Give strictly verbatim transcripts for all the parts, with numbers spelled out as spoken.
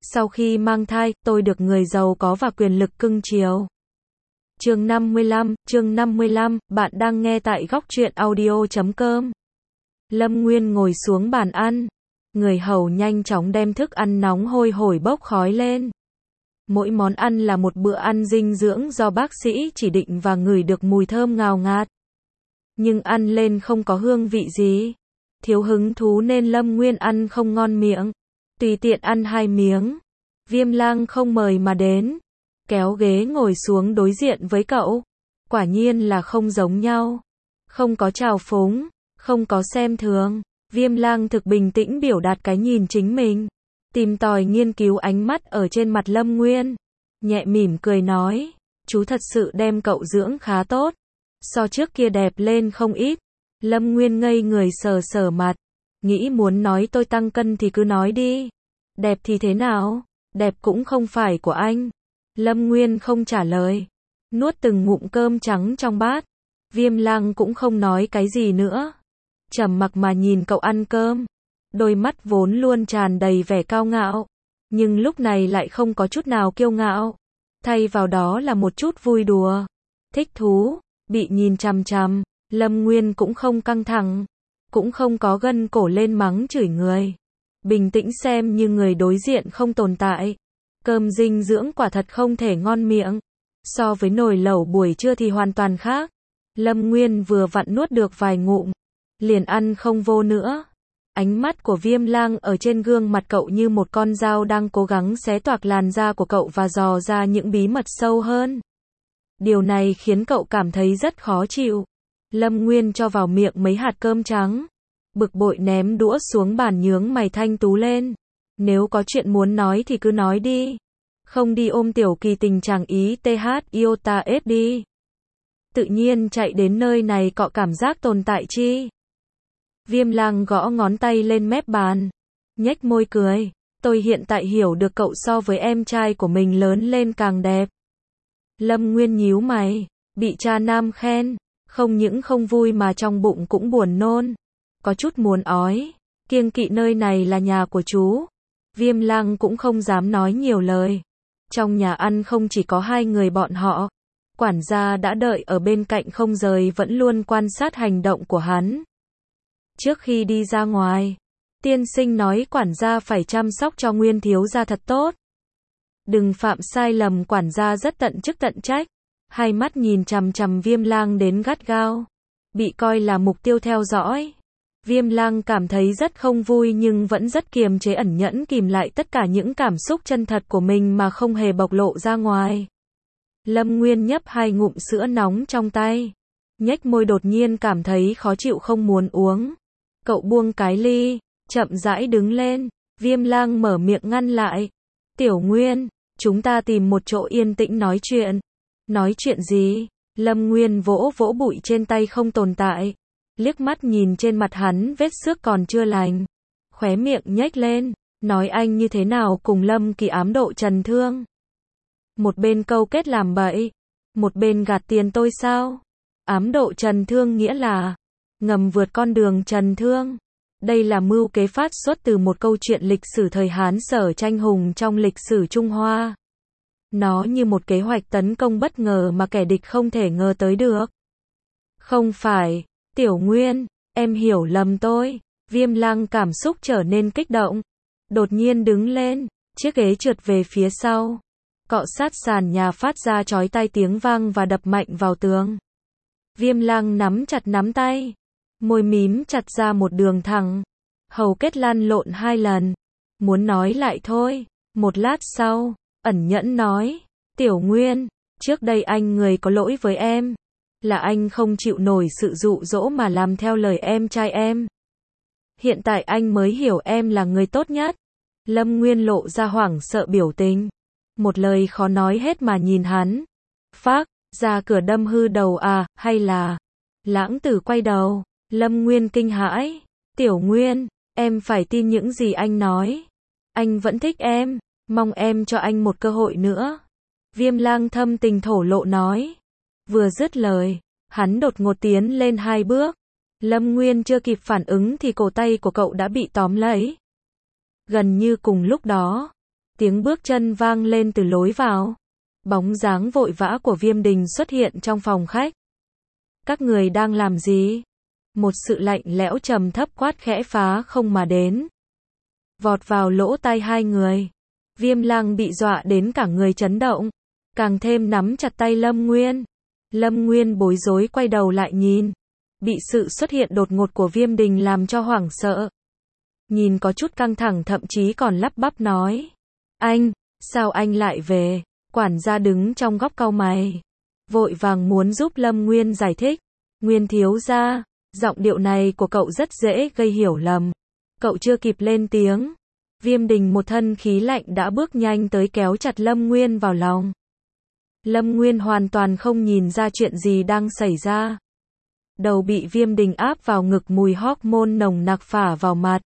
Sau khi mang thai, tôi được người giàu có và quyền lực cưng chiều. Chương năm mươi lăm, chương năm mươi lăm, bạn đang nghe tại góc truyện audio chấm com. Lâm Nguyên ngồi xuống bàn ăn. Người hầu nhanh chóng đem thức ăn nóng hôi hổi bốc khói lên. Mỗi món ăn là một bữa ăn dinh dưỡng do bác sĩ chỉ định và ngửi được mùi thơm ngào ngạt. Nhưng ăn lên không có hương vị gì. Thiếu hứng thú nên Lâm Nguyên ăn không ngon miệng. Tùy tiện ăn hai miếng. Viêm Lang không mời mà đến. Kéo ghế ngồi xuống đối diện với cậu. Quả nhiên là không giống nhau. Không có trào phúng, không có xem thường. Viêm Lang thực bình tĩnh biểu đạt cái nhìn chính mình. Tìm tòi nghiên cứu ánh mắt ở trên mặt Lâm Nguyên. Nhẹ mỉm cười nói. Chú thật sự đem cậu dưỡng khá tốt. So trước kia đẹp lên không ít. Lâm Nguyên ngây người sờ sờ mặt. Nghĩ muốn nói tôi tăng cân thì cứ nói đi. Đẹp thì thế nào? Đẹp cũng không phải của anh. Lâm Nguyên không trả lời. Nuốt từng ngụm cơm trắng trong bát. Viêm Lang cũng không nói cái gì nữa. Trầm mặc mà nhìn cậu ăn cơm. Đôi mắt vốn luôn tràn đầy vẻ cao ngạo. Nhưng lúc này lại không có chút nào kiêu ngạo. Thay vào đó là một chút vui đùa. Thích thú. Bị nhìn chằm chằm. Lâm Nguyên cũng không căng thẳng. Cũng không có gân cổ lên mắng chửi người. Bình tĩnh xem như người đối diện không tồn tại. Cơm dinh dưỡng quả thật không thể ngon miệng. So với nồi lẩu buổi trưa thì hoàn toàn khác. Lâm Nguyên vừa vặn nuốt được vài ngụm. Liền ăn không vô nữa. Ánh mắt của Viêm Lang ở trên gương mặt cậu như một con dao đang cố gắng xé toạc làn da của cậu và dò ra những bí mật sâu hơn. Điều này khiến cậu cảm thấy rất khó chịu. Lâm Nguyên cho vào miệng mấy hạt cơm trắng. Bực bội ném đũa xuống bàn nhướng mày thanh tú lên. Nếu có chuyện muốn nói thì cứ nói đi. Không đi ôm tiểu kỳ tình chàng ý th yêu ta ép đi. Tự nhiên chạy đến nơi này cọ cảm giác tồn tại chi. Viêm Lang gõ ngón tay lên mép bàn. Nhếch môi cười. Tôi hiện tại hiểu được cậu so với em trai của mình lớn lên càng đẹp. Lâm Nguyên nhíu mày. Bị cha nam khen. Không những không vui mà trong bụng cũng buồn nôn. Có chút muốn ói. Kiêng kỵ nơi này là nhà của chú. Viêm Lang cũng không dám nói nhiều lời. Trong nhà ăn không chỉ có hai người bọn họ. Quản gia đã đợi ở bên cạnh không rời vẫn luôn quan sát hành động của hắn. Trước khi đi ra ngoài, tiên sinh nói quản gia phải chăm sóc cho Nguyên thiếu gia thật tốt. Đừng phạm sai lầm, quản gia rất tận chức tận trách. Hai mắt nhìn chằm chằm Viêm Lang đến gắt gao. Bị coi là mục tiêu theo dõi. Viêm Lang cảm thấy rất không vui nhưng vẫn rất kiềm chế, ẩn nhẫn kìm lại tất cả những cảm xúc chân thật của mình mà không hề bộc lộ ra ngoài. Lâm Nguyên nhấp hai ngụm sữa nóng trong tay. Nhếch môi đột nhiên cảm thấy khó chịu không muốn uống. Cậu buông cái ly, chậm rãi đứng lên. Viêm Lang mở miệng ngăn lại. Tiểu Nguyên, chúng ta tìm một chỗ yên tĩnh nói chuyện. Nói chuyện gì? Lâm Nguyên vỗ vỗ bụi trên tay không tồn tại. Liếc mắt nhìn trên mặt hắn vết xước còn chưa lành. Khóe miệng nhếch lên. Nói anh như thế nào cùng Lâm Kỳ ám độ Trần Thương. Một bên câu kết làm bậy. Một bên gạt tiền tôi sao? Ám độ Trần Thương nghĩa là ngầm vượt con đường Trần Thương. Đây là mưu kế phát xuất từ một câu chuyện lịch sử thời Hán Sở tranh hùng trong lịch sử Trung Hoa. Nó như một kế hoạch tấn công bất ngờ mà kẻ địch không thể ngờ tới được. Không phải, Tiểu Nguyên, em hiểu lầm tôi. Viêm Lang cảm xúc trở nên kích động. Đột nhiên đứng lên, chiếc ghế trượt về phía sau. Cọ sát sàn nhà phát ra chói tai tiếng vang và đập mạnh vào tường. Viêm Lang nắm chặt nắm tay. Môi mím chặt ra một đường thẳng. Hầu kết lăn lộn hai lần. Muốn nói lại thôi. Một lát sau, ẩn nhẫn nói. Tiểu Nguyên, trước đây anh người có lỗi với em. Là anh không chịu nổi sự dụ dỗ mà làm theo lời em trai em. Hiện tại anh mới hiểu em là người tốt nhất. Lâm Nguyên lộ ra hoảng sợ biểu tình. Một lời khó nói hết mà nhìn hắn. Phác, ra cửa đâm hư đầu à, hay là... Lãng Tử quay đầu. Lâm Nguyên kinh hãi. Tiểu Nguyên, em phải tin những gì anh nói. Anh vẫn thích em, mong em cho anh một cơ hội nữa. Viêm Lang thâm tình thổ lộ nói. Vừa dứt lời, hắn đột ngột tiến lên hai bước. Lâm Nguyên chưa kịp phản ứng thì cổ tay của cậu đã bị tóm lấy. Gần như cùng lúc đó, Tiếng bước chân vang lên từ lối vào. Bóng dáng vội vã của Viêm Đình xuất hiện trong phòng khách. Các người đang làm gì? Một sự lạnh lẽo trầm thấp quát khẽ phá không mà đến. Vọt vào lỗ tai hai người. Viêm Lăng bị dọa đến cả người chấn động. Càng thêm nắm chặt tay Lâm Nguyên. Lâm Nguyên bối rối quay đầu lại nhìn. Bị sự xuất hiện đột ngột của Viêm Đình làm cho hoảng sợ. Nhìn có chút căng thẳng, thậm chí còn lắp bắp nói. Anh, sao anh lại về? Quản gia đứng trong góc cau mày. Vội vàng muốn giúp Lâm Nguyên giải thích. Nguyên thiếu gia, giọng điệu này của cậu rất dễ gây hiểu lầm. Cậu chưa kịp lên tiếng. Viêm Đình một thân khí lạnh đã bước nhanh tới kéo chặt Lâm Nguyên vào lòng. Lâm Nguyên hoàn toàn không nhìn ra chuyện gì đang xảy ra. Đầu bị Viêm Đình áp vào ngực, mùi hormone nồng nặc phả vào mặt.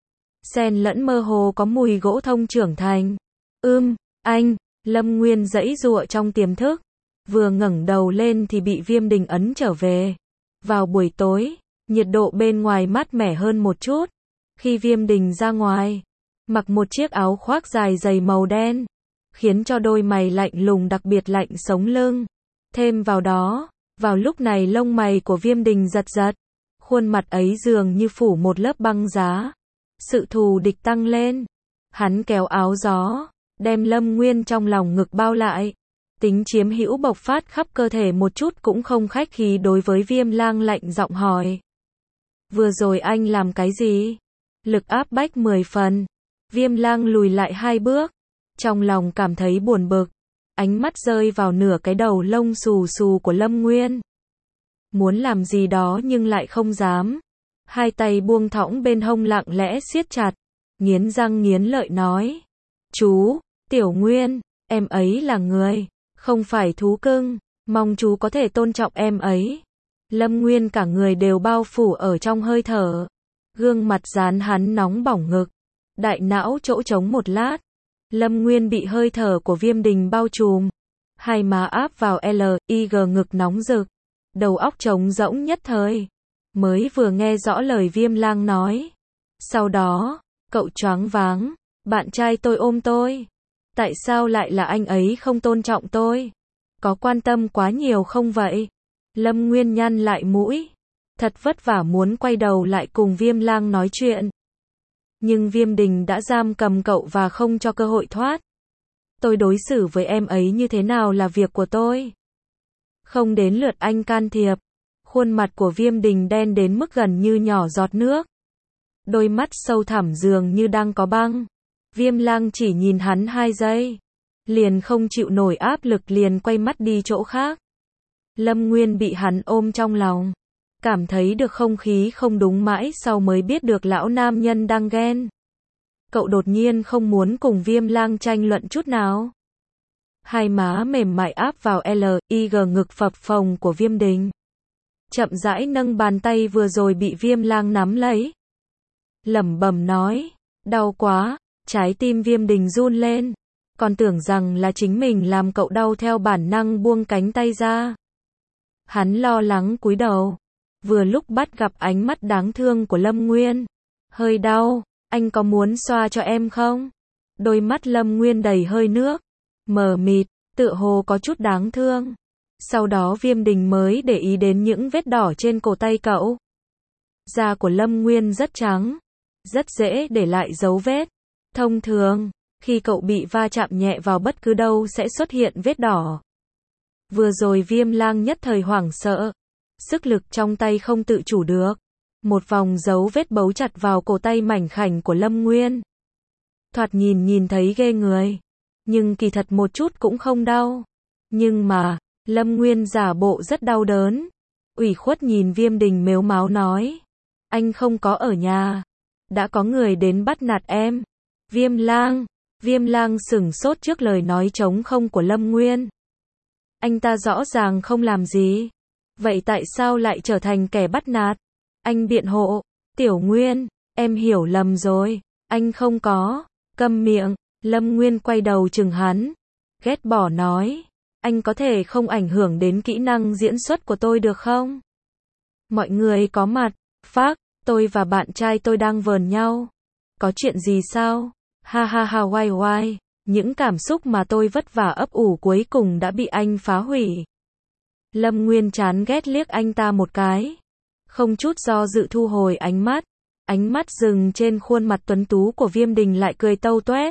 Xen lẫn mơ hồ có mùi gỗ thông trưởng thành. Ưm, anh, Lâm Nguyên giãy giụa trong tiềm thức. Vừa ngẩng đầu lên thì bị Viêm Đình ấn trở về. Vào buổi tối, nhiệt độ bên ngoài mát mẻ hơn một chút. Khi Viêm Đình ra ngoài, mặc một chiếc áo khoác dài dày màu đen, khiến cho đôi mày lạnh lùng đặc biệt lạnh sống lưng. Thêm vào đó, vào lúc này lông mày của Viêm Đình giật giật. Khuôn mặt ấy dường như phủ một lớp băng giá. Sự thù địch tăng lên. Hắn kéo áo gió, đem Lâm Nguyên trong lòng ngực bao lại. Tính chiếm hữu bộc phát khắp cơ thể, một chút cũng không khách khí đối với Viêm Lang, lạnh giọng hỏi. Vừa rồi anh làm cái gì? Lực áp bách mười phần. Viêm Lang lùi lại hai bước. Trong lòng cảm thấy buồn bực. Ánh mắt rơi vào nửa cái đầu lông xù xù của Lâm Nguyên. Muốn làm gì đó nhưng lại không dám. Hai tay buông thõng bên hông lặng lẽ siết chặt. Nghiến răng nghiến lợi nói. Chú, Tiểu Nguyên, em ấy là người, không phải thú cưng. Mong chú có thể tôn trọng em ấy. Lâm Nguyên cả người đều bao phủ ở trong hơi thở. Gương mặt dán hắn nóng bỏng ngực. Đại não chỗ trống một lát. Lâm Nguyên bị hơi thở của Viêm Đình bao trùm. Hai má áp vào L I G, ngực nóng rực. Đầu óc trống rỗng nhất thời. Mới vừa nghe rõ lời Viêm Lang nói. Sau đó, cậu choáng váng. Bạn trai tôi ôm tôi. Tại sao lại là anh ấy không tôn trọng tôi? Có quan tâm quá nhiều không vậy? Lâm Nguyên nhăn lại mũi. Thật vất vả muốn quay đầu lại cùng Viêm Lang nói chuyện. Nhưng Viêm Đình đã giam cầm cậu và không cho cơ hội thoát. Tôi đối xử với em ấy như thế nào là việc của tôi. Không đến lượt anh can thiệp. Khuôn mặt của Viêm Đình đen đến mức gần như nhỏ giọt nước. Đôi mắt sâu thẳm dường như đang có băng. Viêm Lang chỉ nhìn hắn hai giây. Liền không chịu nổi áp lực, liền quay mắt đi chỗ khác. Lâm Nguyên bị hắn ôm trong lòng. Cảm thấy được không khí không đúng, mãi sau mới biết được lão nam nhân đang ghen. Cậu đột nhiên không muốn cùng Viêm Lang tranh luận chút nào. Hai má mềm mại áp vào L I G, ngực phập phồng của Viêm Đình. Chậm rãi nâng bàn tay vừa rồi bị Viêm Lang nắm lấy. Lẩm bẩm nói, đau quá. Trái tim Viêm Đình run lên. Còn tưởng rằng là chính mình làm cậu đau, theo bản năng buông cánh tay ra. Hắn lo lắng cúi đầu. Vừa lúc bắt gặp ánh mắt đáng thương của Lâm Nguyên. Hơi đau, anh có muốn xoa cho em không? Đôi mắt Lâm Nguyên đầy hơi nước. Mờ mịt, tựa hồ có chút đáng thương. Sau đó Viêm Đình mới để ý đến những vết đỏ trên cổ tay cậu. Da của Lâm Nguyên rất trắng. Rất dễ để lại dấu vết. Thông thường, khi cậu bị va chạm nhẹ vào bất cứ đâu sẽ xuất hiện vết đỏ. Vừa rồi Viêm Lang nhất thời hoảng sợ. Sức lực trong tay không tự chủ được. Một vòng dấu vết bấu chặt vào cổ tay mảnh khảnh của Lâm Nguyên. Thoạt nhìn nhìn thấy ghê người. Nhưng kỳ thật một chút cũng không đau. Nhưng mà, Lâm Nguyên giả bộ rất đau đớn. Ủy khuất nhìn Viêm Đình mếu máo nói. Anh không có ở nhà. Đã có người đến bắt nạt em. Viêm Lang. Viêm Lang sửng sốt trước lời nói trống không của Lâm Nguyên. Anh ta rõ ràng không làm gì. Vậy tại sao lại trở thành kẻ bắt nạt? Anh biện hộ. Tiểu Nguyên, em hiểu lầm rồi. Anh không có. Câm miệng. Lâm Nguyên quay đầu chừng hắn. Ghét bỏ nói. Anh có thể không ảnh hưởng đến kỹ năng diễn xuất của tôi được không? Mọi người có mặt. Phác, tôi và bạn trai tôi đang vờn nhau. Có chuyện gì sao? Ha ha ha, oai oai. Những cảm xúc mà tôi vất vả ấp ủ cuối cùng đã bị anh phá hủy. Lâm Nguyên chán ghét liếc anh ta một cái. Không chút do dự thu hồi ánh mắt. Ánh mắt dừng trên khuôn mặt tuấn tú của Viêm Đình lại cười tâu toét.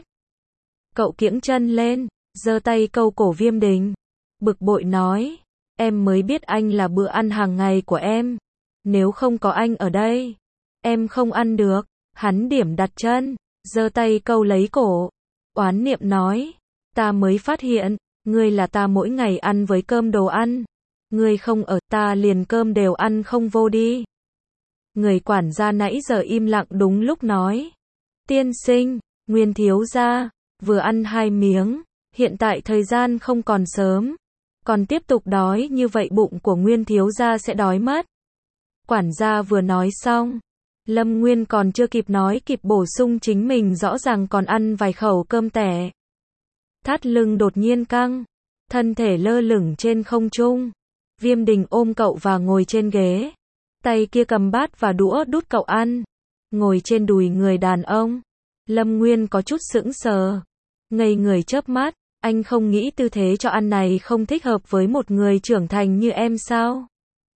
Cậu kiễng chân lên, giơ tay câu cổ Viêm Đình. Bực bội nói, em mới biết anh là bữa ăn hàng ngày của em. Nếu không có anh ở đây, em không ăn được. Hắn điểm đặt chân, giơ tay câu lấy cổ. Oán niệm nói, ta mới phát hiện, ngươi là ta mỗi ngày ăn với cơm đồ ăn. Ngươi không ở, ta liền cơm đều ăn không vô đi. Người quản gia nãy giờ im lặng đúng lúc nói. Tiên sinh, Nguyên thiếu gia, vừa ăn hai miếng, hiện tại thời gian không còn sớm. Còn tiếp tục đói như vậy bụng của Nguyên thiếu gia sẽ đói mất. Quản gia vừa nói xong, Lâm Nguyên còn chưa kịp nói kịp bổ sung chính mình rõ ràng còn ăn vài khẩu cơm tẻ. Thắt lưng đột nhiên căng, thân thể lơ lửng trên không trung. Viêm Đình ôm cậu và ngồi trên ghế. Tay kia cầm bát và đũa đút cậu ăn. Ngồi trên đùi người đàn ông. Lâm Nguyên có chút sững sờ. Ngây người chớp mắt. Anh không nghĩ tư thế cho ăn này không thích hợp với một người trưởng thành như em sao?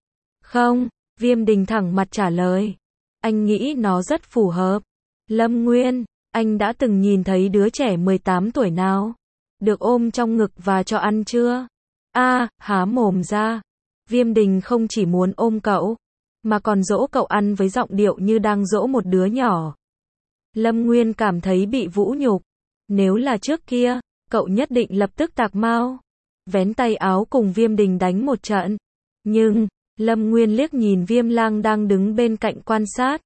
Không, Viêm Đình thẳng mặt trả lời. Anh nghĩ nó rất phù hợp. Lâm Nguyên, anh đã từng nhìn thấy đứa trẻ mười tám tuổi nào? Được ôm trong ngực và cho ăn chưa? A, à, há mồm ra. Viêm Đình không chỉ muốn ôm cậu, mà còn dỗ cậu ăn với giọng điệu như đang dỗ một đứa nhỏ. Lâm Nguyên cảm thấy bị vũ nhục. Nếu là trước kia, cậu nhất định lập tức tạc mau. Vén tay áo cùng Viêm Đình đánh một trận. Nhưng, Lâm Nguyên liếc nhìn Viêm Lang đang đứng bên cạnh quan sát.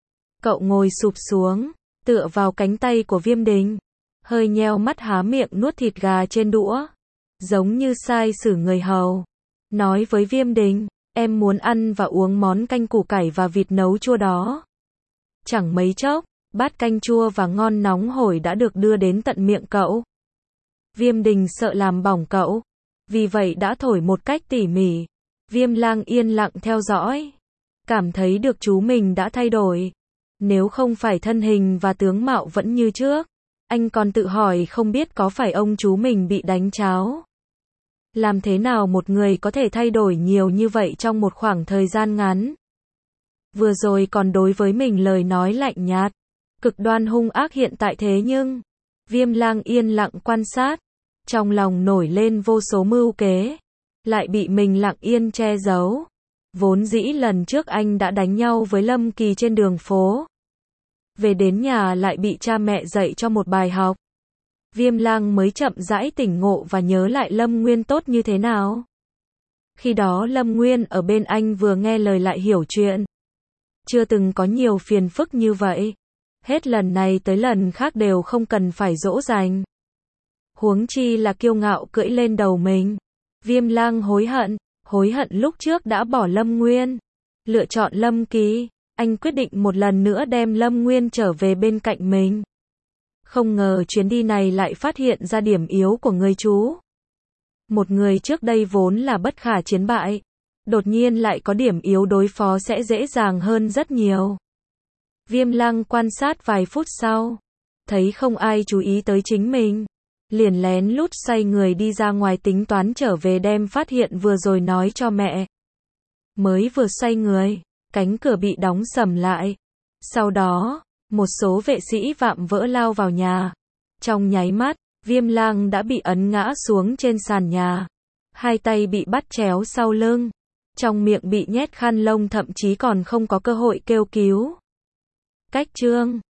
Cậu ngồi sụp xuống, tựa vào cánh tay của Viêm Đình. Hơi nheo mắt há miệng nuốt thịt gà trên đũa. Giống như sai xử người hầu. Nói với Viêm Đình, em muốn ăn và uống món canh củ cải và vịt nấu chua đó. Chẳng mấy chốc, bát canh chua và ngon nóng hổi đã được đưa đến tận miệng cậu. Viêm Đình sợ làm bỏng cậu, vì vậy đã thổi một cách tỉ mỉ. Viêm Lang yên lặng theo dõi, cảm thấy được chú mình đã thay đổi. Nếu không phải thân hình và tướng mạo vẫn như trước, anh còn tự hỏi không biết có phải ông chú mình bị đánh cháo. Làm thế nào một người có thể thay đổi nhiều như vậy trong một khoảng thời gian ngắn? Vừa rồi còn đối với mình lời nói lạnh nhạt, cực đoan hung ác, hiện tại thế nhưng Viêm Lang yên lặng quan sát, trong lòng nổi lên vô số mưu kế, lại bị mình lặng yên che giấu. Vốn dĩ lần trước anh đã đánh nhau với Lâm Kỳ trên đường phố, về đến nhà lại bị cha mẹ dạy cho một bài học. Viêm Lang mới chậm rãi tỉnh ngộ và nhớ lại Lâm Nguyên tốt như thế nào. Khi đó Lâm Nguyên ở bên anh vừa nghe lời lại hiểu chuyện. Chưa từng có nhiều phiền phức như vậy. Hết lần này tới lần khác đều không cần phải dỗ dành. Huống chi là kiêu ngạo cưỡi lên đầu mình. Viêm Lang hối hận, hối hận lúc trước đã bỏ Lâm Nguyên. Lựa chọn Lâm Kỳ, anh quyết định một lần nữa đem Lâm Nguyên trở về bên cạnh mình. Không ngờ chuyến đi này lại phát hiện ra điểm yếu của người chú. Một người trước đây vốn là bất khả chiến bại, đột nhiên lại có điểm yếu đối phó sẽ dễ dàng hơn rất nhiều. Viêm Lang quan sát vài phút sau, thấy không ai chú ý tới chính mình, liền lén lút xoay người đi ra ngoài tính toán trở về đem phát hiện vừa rồi nói cho mẹ. Mới vừa xoay người, cánh cửa bị đóng sầm lại. Sau đó, một số vệ sĩ vạm vỡ lao vào nhà. Trong nháy mắt, Viêm Lang đã bị ấn ngã xuống trên sàn nhà. Hai tay bị bắt chéo sau lưng. Trong miệng bị nhét khăn lông, thậm chí còn không có cơ hội kêu cứu. Cách chương